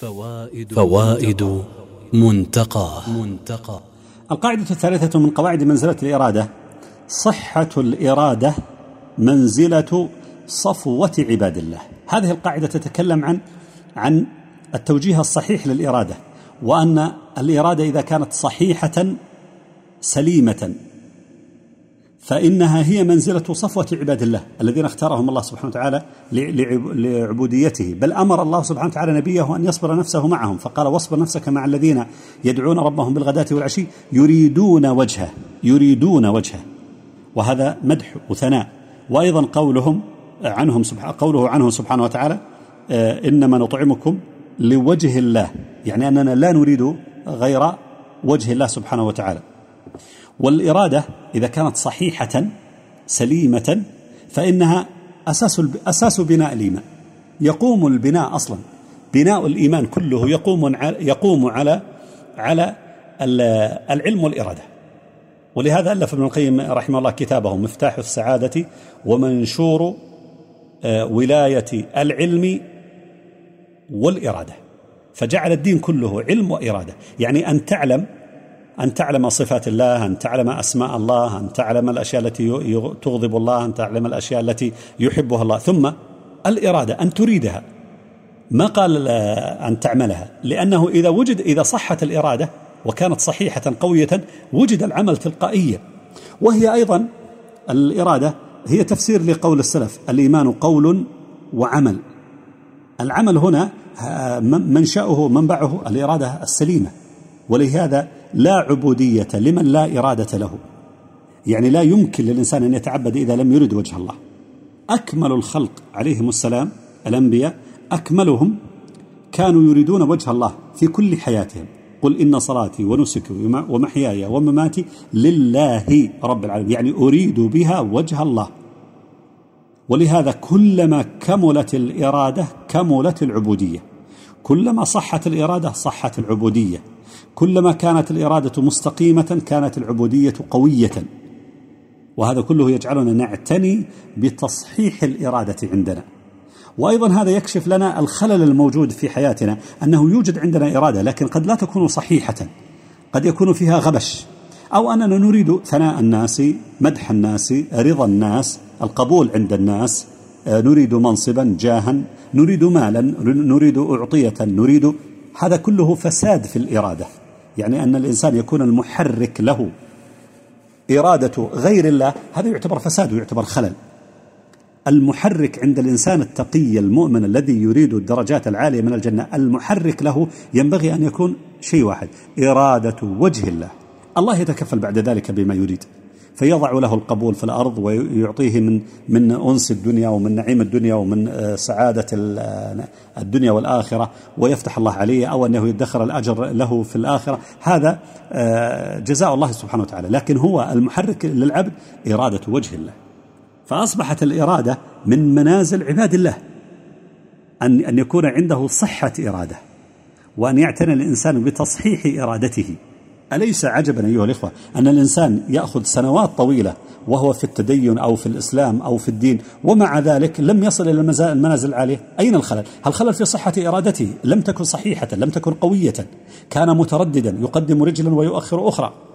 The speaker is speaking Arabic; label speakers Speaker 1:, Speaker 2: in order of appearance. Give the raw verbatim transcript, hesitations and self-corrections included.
Speaker 1: فوائد, فوائد منتقى منتقى
Speaker 2: القاعدة الثالثة من قواعد منزلة الإرادة: صحة الإرادة منزلة صفوة عباد الله. هذه القاعدة تتكلم عن عن التوجيه الصحيح للإرادة، وأن الإرادة إذا كانت صحيحة سليمة فإنها هي منزلة صفوة عباد الله الذين اختارهم الله سبحانه وتعالى لعبوديته، بل أمر الله سبحانه وتعالى نبيه أن يصبر نفسه معهم، فقال: واصبر نفسك مع الذين يدعون ربهم بالغداة والعشي يريدون وجهه يريدون وجهه وهذا مدح وثناء. وأيضا قولهم عنهم سبحانه قوله عنه سبحانه وتعالى: إنما نطعمكم لوجه الله، يعني أننا لا نريد غير وجه الله سبحانه وتعالى. والإرادة إذا كانت صحيحة سليمة فإنها أساس أساس بناء الإيمان. يقوم البناء أصلا بناء الإيمان كله يقوم يقوم على على العلم والإرادة. ولهذا ألف ابن القيم رحمه الله كتابه مفتاح السعادة ومنشور ولاية العلم والإرادة، فجعل الدين كله علم وإرادة، يعني أن تعلم أن تعلم صفات الله، أن تعلم أسماء الله، أن تعلم الأشياء التي تغضب الله، أن تعلم الأشياء التي يحبها الله، ثم الإرادة أن تريدها، ما قال أن تعملها، لأنه إذا وجد إذا صحت الإرادة وكانت صحيحة قوية وجد العمل تلقائيا. وهي أيضا الإرادة هي تفسير لقول السلف: الإيمان قول وعمل. العمل هنا منشأه منبعه الإرادة السليمة، ولهذا لا عبودية لمن لا إرادة له، يعني لا يمكن للإنسان أن يتعبد إذا لم يرد وجه الله. أكمل الخلق عليهم السلام الأنبياء أكملهم كانوا يريدون وجه الله في كل حياتهم. قل إن صلاتي ونسكي ومحياي ومماتي لله رب العالمين، يعني أريد بها وجه الله. ولهذا كلما كملت الإرادة كملت العبودية، كلما صحت الإرادة صحت العبودية، كلما كانت الإرادة مستقيمة كانت العبودية قوية. وهذا كله يجعلنا نعتني بتصحيح الإرادة عندنا. وأيضا هذا يكشف لنا الخلل الموجود في حياتنا، أنه يوجد عندنا إرادة لكن قد لا تكون صحيحة، قد يكون فيها غبش، أو أننا نريد ثناء الناس، مدح الناس، رضا الناس، القبول عند الناس، نريد منصبا، جاها، نريد مالا، نريد أعطية، نريد، هذا كله فساد في الإرادة. يعني أن الإنسان يكون المحرك له إرادة غير الله، هذا يعتبر فساد ويعتبر خلل. المحرك عند الإنسان التقي المؤمن الذي يريد الدرجات العالية من الجنة، المحرك له ينبغي أن يكون شيء واحد: إرادة وجه الله. الله يتكفل بعد ذلك بما يريد، فيضع له القبول في الأرض ويعطيه من من أنس الدنيا ومن نعيم الدنيا ومن سعادة الدنيا والآخرة، ويفتح الله عليه، أو أنه يدخر الأجر له في الآخرة. هذا جزاء الله سبحانه وتعالى. لكن هو المحرك للعبد إرادة وجه الله. فأصبحت الإرادة من منازل عباد الله، أن أن يكون عنده صحة إرادة، وأن يعتني الإنسان بتصحيح إرادته. أليس عجبا أيها الإخوة أن الإنسان يأخذ سنوات طويلة وهو في التدين أو في الإسلام أو في الدين، ومع ذلك لم يصل إلى المنازل العالية؟ أين الخلل؟ الخلل في صحة إرادته، لم تكن صحيحة، لم تكن قوية، كان مترددا يقدم رجلا ويؤخر أخرى.